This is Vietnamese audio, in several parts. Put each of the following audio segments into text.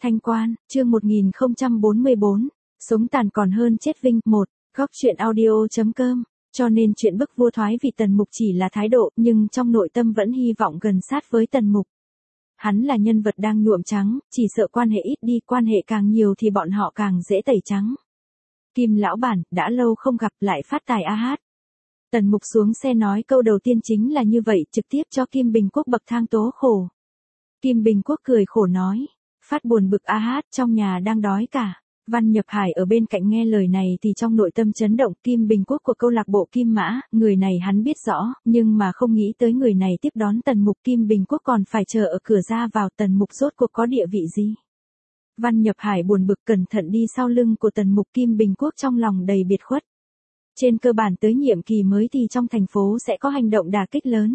Thanh Quan, chương 1044, sống tàn còn hơn chết vinh. 1. Góc truyện audio.com. Cho nên chuyện bức vua thoái vì Tần Mục chỉ là thái độ, nhưng trong nội tâm vẫn hy vọng gần sát với Tần Mục. Hắn là nhân vật đang nhuộm trắng, chỉ sợ quan hệ ít đi, quan hệ càng nhiều thì bọn họ càng dễ tẩy trắng. Kim lão bản, đã lâu không gặp, lại phát tài a hát. Tần Mục xuống xe nói câu đầu tiên chính là như vậy, trực tiếp cho Kim Bình Quốc bậc thang tố khổ. Kim Bình Quốc cười khổ nói, phát buồn bực a hát, trong nhà đang đói cả. Văn Nhập Hải ở bên cạnh nghe lời này thì trong nội tâm chấn động. Kim Bình Quốc của câu lạc bộ Kim Mã, người này hắn biết rõ, nhưng mà không nghĩ tới người này tiếp đón Tần Mục. Kim Bình Quốc còn phải chờ ở cửa ra vào. Tần Mục rốt cuộc có địa vị gì? Văn Nhập Hải buồn bực cẩn thận đi sau lưng của Tần Mục. Kim Bình Quốc trong lòng đầy biệt khuất. Trên cơ bản tới nhiệm kỳ mới thì trong thành phố sẽ có hành động đả kích lớn.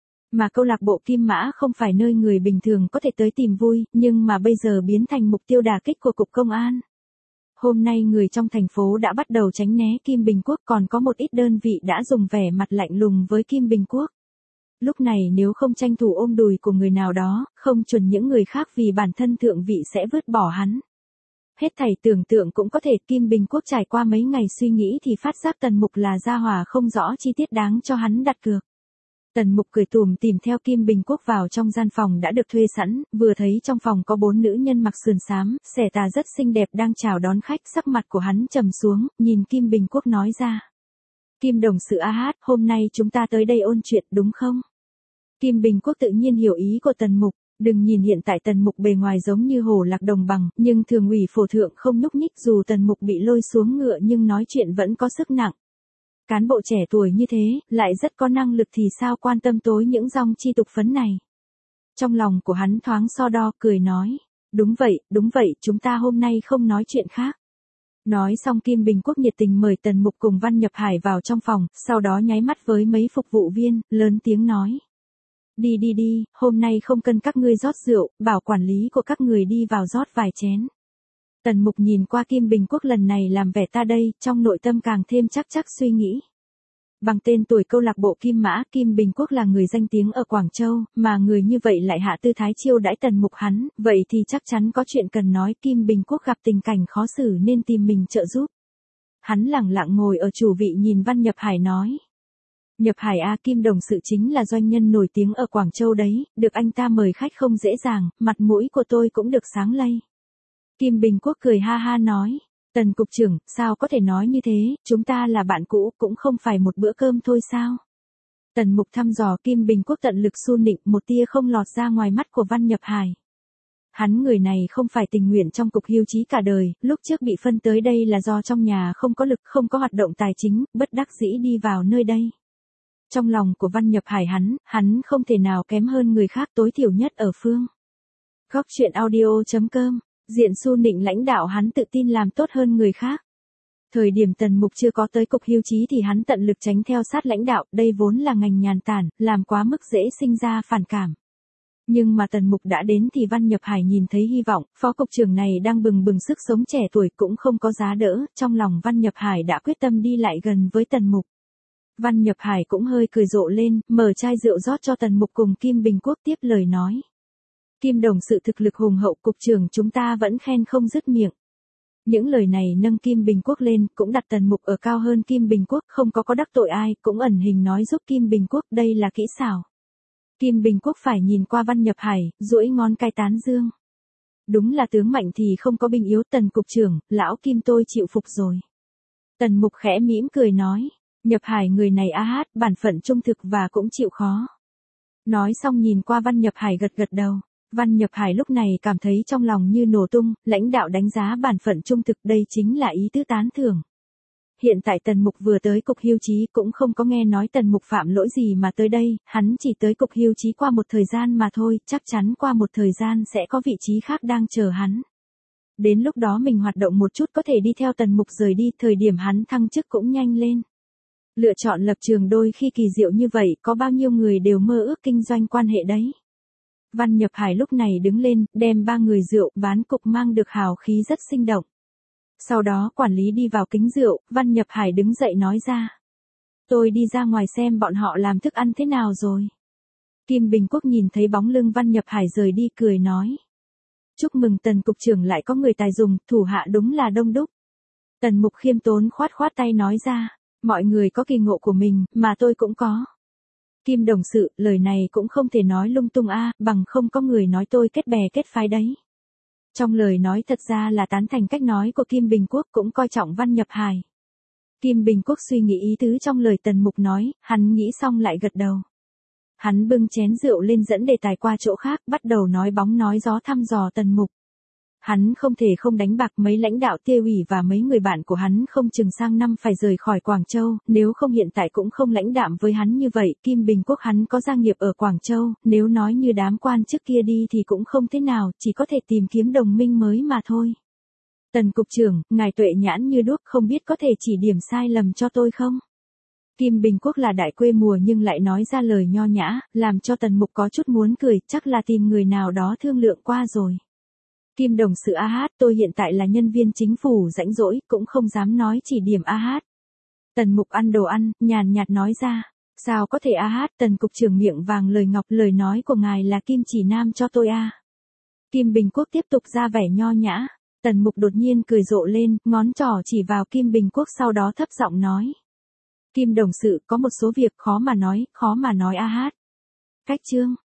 Mà câu lạc bộ Kim Mã không phải nơi người bình thường có thể tới tìm vui, nhưng mà bây giờ biến thành mục tiêu đả kích của Cục Công an. Hôm nay người trong thành phố đã bắt đầu tránh né Kim Bình Quốc, còn có một ít đơn vị đã dùng vẻ mặt lạnh lùng với Kim Bình Quốc. Lúc này nếu không tranh thủ ôm đùi của người nào đó, không chuẩn những người khác vì bản thân thượng vị sẽ vứt bỏ hắn. Hết thảy tưởng tượng cũng có thể. Kim Bình Quốc trải qua mấy ngày suy nghĩ thì phát giác Tần Mục là gia hỏa không rõ chi tiết đáng cho hắn đặt cược. Tần Mục cười tủm tỉm theo Kim Bình Quốc vào trong gian phòng đã được thuê sẵn, vừa thấy trong phòng có 4 nữ nhân mặc sườn xám, xẻ tà rất xinh đẹp đang chào đón khách. Sắc mặt của hắn trầm xuống, nhìn Kim Bình Quốc nói ra. Kim đồng sự a hát, hôm nay chúng ta tới đây ôn chuyện đúng không? Kim Bình Quốc tự nhiên hiểu ý của Tần Mục. Đừng nhìn hiện tại Tần Mục bề ngoài giống như hổ lạc đồng bằng, nhưng thường ủy phổ thượng không nhúc nhích. Dù Tần Mục bị lôi xuống ngựa nhưng nói chuyện vẫn có sức nặng. Cán bộ trẻ tuổi như thế, lại rất có năng lực thì sao quan tâm tối những dòng chi tục phấn này. Trong lòng của hắn thoáng so đo, cười nói. Đúng vậy, chúng ta hôm nay không nói chuyện khác. Nói xong Kim Bình Quốc nhiệt tình mời Tần Mục cùng Văn Nhập Hải vào trong phòng, sau đó nháy mắt với mấy phục vụ viên, lớn tiếng nói. Đi, hôm nay không cần các ngươi rót rượu, bảo quản lý của các người đi vào rót vài chén. Tần Mục nhìn qua Kim Bình Quốc lần này làm vẻ ta đây, trong nội tâm càng thêm chắc suy nghĩ. Bằng tên tuổi câu lạc bộ Kim Mã, Kim Bình Quốc là người danh tiếng ở Quảng Châu, mà người như vậy lại hạ tư thái chiêu đãi Tần Mục hắn, vậy thì chắc chắn có chuyện cần nói. Kim Bình Quốc gặp tình cảnh khó xử nên tìm mình trợ giúp. Hắn lẳng lặng ngồi ở chủ vị nhìn Văn Nhập Hải nói. Nhập Hải a, Kim đồng sự chính là doanh nhân nổi tiếng ở Quảng Châu đấy, được anh ta mời khách không dễ dàng, mặt mũi của tôi cũng được sáng lây. Kim Bình Quốc cười ha ha nói, Tần cục trưởng, sao có thể nói như thế, chúng ta là bạn cũ, cũng không phải một bữa cơm thôi sao? Tần Mục thăm dò. Kim Bình Quốc tận lực su nịnh, một tia không lọt ra ngoài mắt của Văn Nhập Hải. Hắn người này không phải tình nguyện trong cục hưu trí cả đời, lúc trước bị phân tới đây là do trong nhà không có lực, không có hoạt động tài chính, bất đắc dĩ đi vào nơi đây. Trong lòng của Văn Nhập Hải hắn không thể nào kém hơn người khác, tối thiểu nhất ở phương. Góc truyện audio.com. Diện su nịnh lãnh đạo hắn tự tin làm tốt hơn người khác. Thời điểm Tần Mục chưa có tới cục hưu trí thì hắn tận lực tránh theo sát lãnh đạo, đây vốn là ngành nhàn tản, làm quá mức dễ sinh ra phản cảm. Nhưng mà Tần Mục đã đến thì Văn Nhập Hải nhìn thấy hy vọng, phó cục trưởng này đang bừng bừng sức sống, trẻ tuổi cũng không có giá đỡ, trong lòng Văn Nhập Hải đã quyết tâm đi lại gần với Tần Mục. Văn Nhập Hải cũng hơi cười rộ lên, mở chai rượu rót cho Tần Mục cùng Kim Bình Quốc, tiếp lời nói. Kim đồng sự thực lực hùng hậu, cục trưởng chúng ta vẫn khen không dứt miệng. Những lời này nâng Kim Bình Quốc lên, cũng đặt Tần Mục ở cao hơn Kim Bình Quốc, không có đắc tội ai, cũng ẩn hình nói giúp Kim Bình Quốc, đây là kỹ xảo. Kim Bình Quốc phải nhìn qua Văn Nhập Hải, duỗi ngón cái tán dương. Đúng là tướng mạnh thì không có binh yếu. Tần cục trưởng, lão Kim tôi chịu phục rồi. Tần Mục khẽ mỉm cười nói, Nhập Hải người này a hát, bản phận trung thực và cũng chịu khó. Nói xong nhìn qua Văn Nhập Hải gật đầu. Văn Nhập Hải lúc này cảm thấy trong lòng như nổ tung, lãnh đạo đánh giá bản phận trung thực, đây chính là ý tứ tán thưởng. Hiện tại Tần Mục vừa tới cục hưu trí cũng không có nghe nói Tần Mục phạm lỗi gì mà tới đây, hắn chỉ tới cục hưu trí qua một thời gian mà thôi, chắc chắn qua một thời gian sẽ có vị trí khác đang chờ hắn. Đến lúc đó mình hoạt động một chút có thể đi theo Tần Mục rời đi, thời điểm hắn thăng chức cũng nhanh lên. Lựa chọn lập trường đôi khi kỳ diệu như vậy, có bao nhiêu người đều mơ ước kinh doanh quan hệ đấy. Văn Nhập Hải lúc này đứng lên, đem 3 người rượu, ván cục mang được hào khí rất sinh động. Sau đó quản lý đi vào kính rượu, Văn Nhập Hải đứng dậy nói ra. Tôi đi ra ngoài xem bọn họ làm thức ăn thế nào rồi. Kim Bình Quốc nhìn thấy bóng lưng Văn Nhập Hải rời đi, cười nói. Chúc mừng Tần cục trưởng lại có người tài dùng, thủ hạ đúng là đông đúc. Tần Mục khiêm tốn khoát khoát tay nói ra, mọi người có kỳ ngộ của mình, mà tôi cũng có. Kim đồng sự, lời này cũng không thể nói lung tung bằng không có người nói tôi kết bè kết phái đấy. Trong lời nói thật ra là tán thành cách nói của Kim Bình Quốc, cũng coi trọng Văn Nhập Hải. Kim Bình Quốc suy nghĩ ý tứ trong lời Tần Mục nói, hắn nghĩ xong lại gật đầu. Hắn bưng chén rượu lên dẫn đề tài qua chỗ khác, bắt đầu nói bóng nói gió thăm dò Tần Mục. Hắn không thể không đánh bạc mấy lãnh đạo Tiêu ủy và mấy người bạn của hắn không chừng sang năm phải rời khỏi Quảng Châu, nếu không hiện tại cũng không lãnh đạm với hắn như vậy. Kim Bình Quốc hắn có gia nghiệp ở Quảng Châu, nếu nói như đám quan chức kia đi thì cũng không thế nào, chỉ có thể tìm kiếm đồng minh mới mà thôi. Tần cục trưởng, ngài tuệ nhãn như đuốc, không biết có thể chỉ điểm sai lầm cho tôi không? Kim Bình Quốc là đại quê mùa nhưng lại nói ra lời nho nhã, làm cho Tần Mục có chút muốn cười, chắc là tìm người nào đó thương lượng qua rồi. Kim đồng sự tôi hiện tại là nhân viên chính phủ rãnh rỗi, cũng không dám nói chỉ điểm Tần Mục ăn đồ ăn, nhàn nhạt nói ra, sao có thể Tần cục trưởng miệng vàng lời ngọc, lời nói của ngài là kim chỉ nam cho tôi Kim Bình Quốc tiếp tục ra vẻ nho nhã, Tần Mục đột nhiên cười rộ lên, ngón trỏ chỉ vào Kim Bình Quốc sau đó thấp giọng nói. Kim đồng sự, có một số việc khó mà nói Cách chương.